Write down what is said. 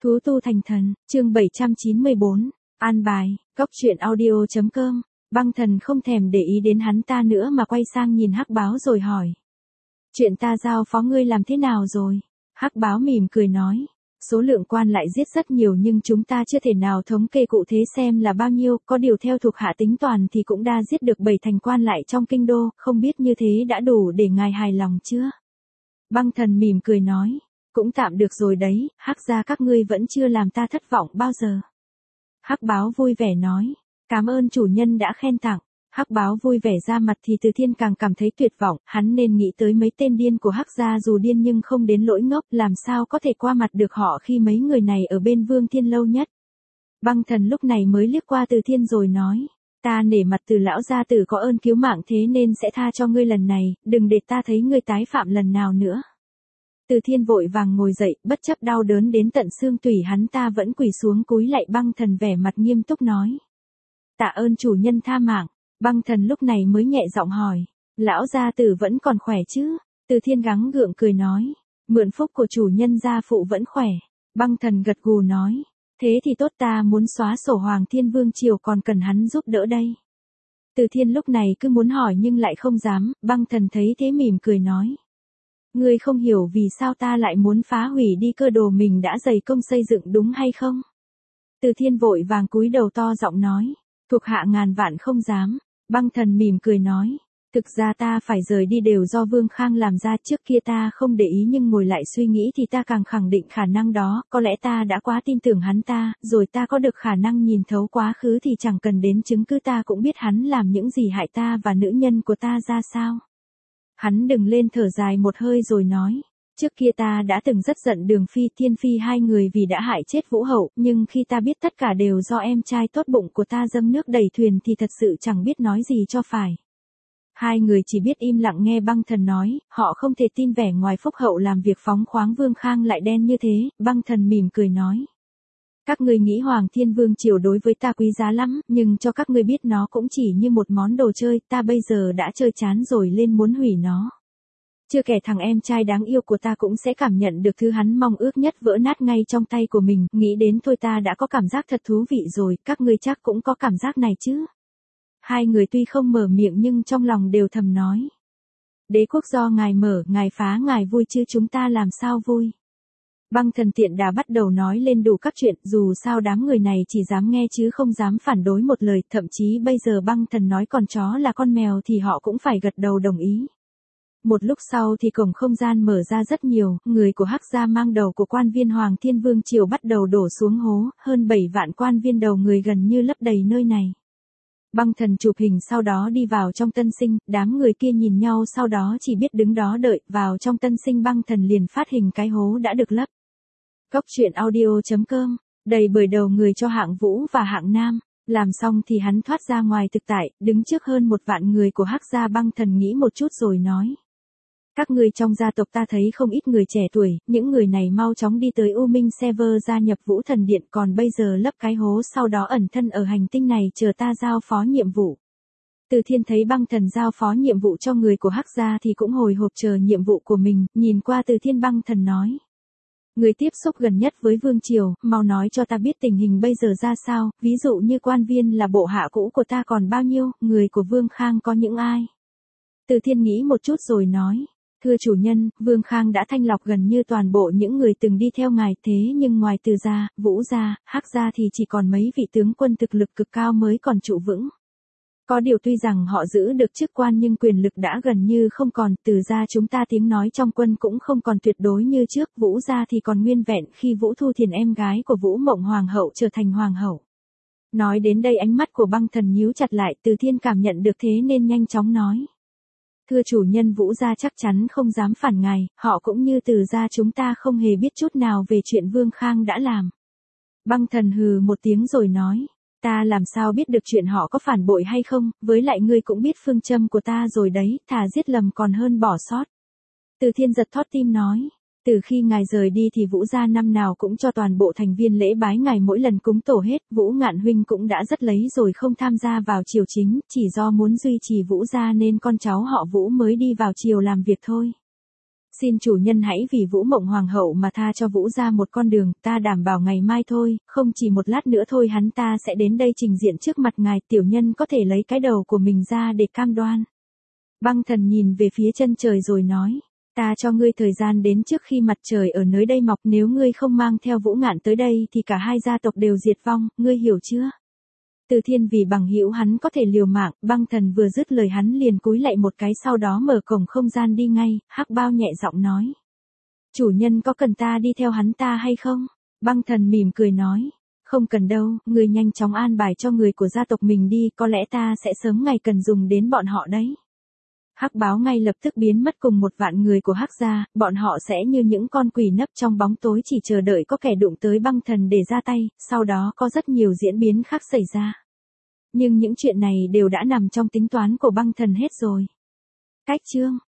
Thú tu thành thần, chương 794, an bài, góc truyện audio.com, băng thần không thèm để ý đến hắn ta nữa mà quay sang nhìn Hắc Báo rồi hỏi. Chuyện ta giao phó ngươi làm thế nào rồi? Hắc Báo mỉm cười nói. Số lượng quan lại giết rất nhiều nhưng chúng ta chưa thể nào thống kê cụ thể xem là bao nhiêu, có điều theo thuộc hạ tính toàn thì cũng đã giết được 7 thành quan lại trong kinh đô, không biết như thế đã đủ để ngài hài lòng chưa? Băng thần mỉm cười nói. Cũng tạm được rồi đấy, Hắc gia các ngươi vẫn chưa làm ta thất vọng bao giờ. Hắc Báo vui vẻ nói, cảm ơn chủ nhân đã khen tặng. Hắc Báo vui vẻ ra mặt thì Từ Thiên càng cảm thấy tuyệt vọng, hắn nên nghĩ tới mấy tên điên của Hắc gia dù điên nhưng không đến lỗi ngốc, làm sao có thể qua mặt được họ khi mấy người này ở bên Vương Thiên lâu nhất. Băng thần lúc này mới liếc qua Từ Thiên rồi nói, ta nể mặt Từ lão gia tử có ơn cứu mạng thế nên sẽ tha cho ngươi lần này, đừng để ta thấy ngươi tái phạm lần nào nữa. Từ Thiên vội vàng ngồi dậy, bất chấp đau đớn đến tận xương tủy hắn ta vẫn quỳ xuống cúi lạy băng thần vẻ mặt nghiêm túc nói. Tạ ơn chủ nhân tha mạng, băng thần lúc này mới nhẹ giọng hỏi, lão gia tử vẫn còn khỏe chứ? Từ Thiên gắng gượng cười nói, mượn phúc của chủ nhân gia phụ vẫn khỏe. Băng thần gật gù nói, thế thì tốt, ta muốn xóa sổ Hoàng Thiên Vương triều còn cần hắn giúp đỡ đây. Từ Thiên lúc này cứ muốn hỏi nhưng lại không dám, băng thần thấy thế mỉm cười nói. Ngươi không hiểu vì sao ta lại muốn phá hủy đi cơ đồ mình đã dày công xây dựng đúng hay không? Từ Thiên vội vàng cúi đầu to giọng nói, thuộc hạ ngàn vạn không dám. Băng thần mỉm cười nói, thực ra ta phải rời đi đều do Vương Khang làm ra, trước kia ta không để ý nhưng ngồi lại suy nghĩ thì ta càng khẳng định khả năng đó, có lẽ ta đã quá tin tưởng hắn ta, rồi ta có được khả năng nhìn thấu quá khứ thì chẳng cần đến chứng cứ ta cũng biết hắn làm những gì hại ta và nữ nhân của ta ra sao. Hắn đứng lên thở dài một hơi rồi nói, trước kia ta đã từng rất giận Đường Phi, Thiên Phi hai người vì đã hại chết Vũ Hậu, nhưng khi ta biết tất cả đều do em trai tốt bụng của ta dâng nước đẩy thuyền thì thật sự chẳng biết nói gì cho phải. Hai người chỉ biết im lặng nghe băng thần nói, họ không thể tin vẻ ngoài Phúc Hậu làm việc phóng khoáng Vương Khang lại đen như thế, băng thần mỉm cười nói. Các ngươi nghĩ Hoàng Thiên Vương triều đối với ta quý giá lắm, nhưng cho các ngươi biết nó cũng chỉ như một món đồ chơi, ta bây giờ đã chơi chán rồi lên muốn hủy nó. Chưa kể thằng em trai đáng yêu của ta cũng sẽ cảm nhận được thứ hắn mong ước nhất vỡ nát ngay trong tay của mình, nghĩ đến thôi ta đã có cảm giác thật thú vị rồi, các ngươi chắc cũng có cảm giác này chứ. Hai người tuy không mở miệng nhưng trong lòng đều thầm nói. Đế quốc do ngài mở, ngài phá ngài vui chứ chúng ta làm sao vui. Băng thần tiện đã bắt đầu nói lên đủ các chuyện, dù sao đám người này chỉ dám nghe chứ không dám phản đối một lời, thậm chí bây giờ băng thần nói con chó là con mèo thì họ cũng phải gật đầu đồng ý. Một lúc sau thì cổng không gian mở ra rất nhiều, người của Hắc gia mang đầu của quan viên Hoàng Thiên Vương triều bắt đầu đổ xuống hố, hơn 7 vạn quan viên đầu người gần như lấp đầy nơi này. Băng thần chụp hình sau đó đi vào trong tân sinh, đám người kia nhìn nhau sau đó chỉ biết đứng đó đợi, vào trong tân sinh băng thần liền phát hình cái hố đã được lấp. Góc truyện audio.com, đầy bởi đầu người cho hạng Vũ và hạng Nam, làm xong thì hắn thoát ra ngoài thực tại, đứng trước hơn 1 vạn người của Hắc gia. Băng thần nghĩ một chút rồi nói. Các ngươi trong gia tộc ta thấy không ít người trẻ tuổi, những người này mau chóng đi tới U Minh Server gia nhập Vũ Thần Điện, còn bây giờ lấp cái hố sau đó ẩn thân ở hành tinh này chờ ta giao phó nhiệm vụ. Từ Thiên thấy băng thần giao phó nhiệm vụ cho người của Hắc gia thì cũng hồi hộp chờ nhiệm vụ của mình, nhìn qua Từ Thiên băng thần nói. Người tiếp xúc gần nhất với Vương triều, mau nói cho ta biết tình hình bây giờ ra sao, ví dụ như quan viên là bộ hạ cũ của ta còn bao nhiêu, người của Vương Khang có những ai. Từ Thiên nghĩ một chút rồi nói. Thưa chủ nhân, Vương Khang đã thanh lọc gần như toàn bộ những người từng đi theo ngài, thế nhưng ngoài Từ gia, Vũ gia, Hắc gia thì chỉ còn mấy vị tướng quân thực lực cực cao mới còn trụ vững. Có điều tuy rằng họ giữ được chức quan nhưng quyền lực đã gần như không còn, Từ gia chúng ta tiếng nói trong quân cũng không còn tuyệt đối như trước, Vũ gia thì còn nguyên vẹn khi Vũ Thu Thiền em gái của Vũ Mộng Hoàng hậu trở thành hoàng hậu. Nói đến đây ánh mắt của băng thần nhíu chặt lại, Từ Thiên cảm nhận được thế nên nhanh chóng nói. Thưa chủ nhân, Vũ gia chắc chắn không dám phản ngài, họ cũng như Từ gia chúng ta không hề biết chút nào về chuyện Vương Khang đã làm. Băng thần hừ một tiếng rồi nói, ta làm sao biết được chuyện họ có phản bội hay không, với lại ngươi cũng biết phương châm của ta rồi đấy, thà giết lầm còn hơn bỏ sót. Từ Thiên giật thót tim nói, từ khi ngài rời đi thì Vũ gia năm nào cũng cho toàn bộ thành viên lễ bái ngài mỗi lần cúng tổ hết, Vũ Ngạn huynh cũng đã rất lấy rồi không tham gia vào triều chính, chỉ do muốn duy trì Vũ gia nên con cháu họ Vũ mới đi vào triều làm việc thôi. Xin chủ nhân hãy vì Vũ Mộng Hoàng hậu mà tha cho Vũ ra một con đường, ta đảm bảo ngày mai thôi, không chỉ một lát nữa thôi hắn ta sẽ đến đây trình diện trước mặt ngài, tiểu nhân có thể lấy cái đầu của mình ra để cam đoan. Băng thần nhìn về phía chân trời rồi nói, ta cho ngươi thời gian đến trước khi mặt trời ở nơi đây mọc, nếu ngươi không mang theo Vũ Ngạn tới đây thì cả hai gia tộc đều diệt vong, ngươi hiểu chưa? Từ Thiên vì bằng hữu hắn có thể liều mạng, băng thần vừa dứt lời hắn liền cúi lạy một cái sau đó mở cổng không gian đi ngay, Hắc Bao nhẹ giọng nói. Chủ nhân có cần ta đi theo hắn ta hay không? Băng thần mỉm cười nói. Không cần đâu, người nhanh chóng an bài cho người của gia tộc mình đi, có lẽ ta sẽ sớm ngày cần dùng đến bọn họ đấy. Hắc Báo ngay lập tức biến mất cùng 1 vạn người của Hắc gia, bọn họ sẽ như những con quỷ nấp trong bóng tối chỉ chờ đợi có kẻ đụng tới băng thần để ra tay, sau đó có rất nhiều diễn biến khác xảy ra. Nhưng những chuyện này đều đã nằm trong tính toán của băng thần hết rồi. Cách chương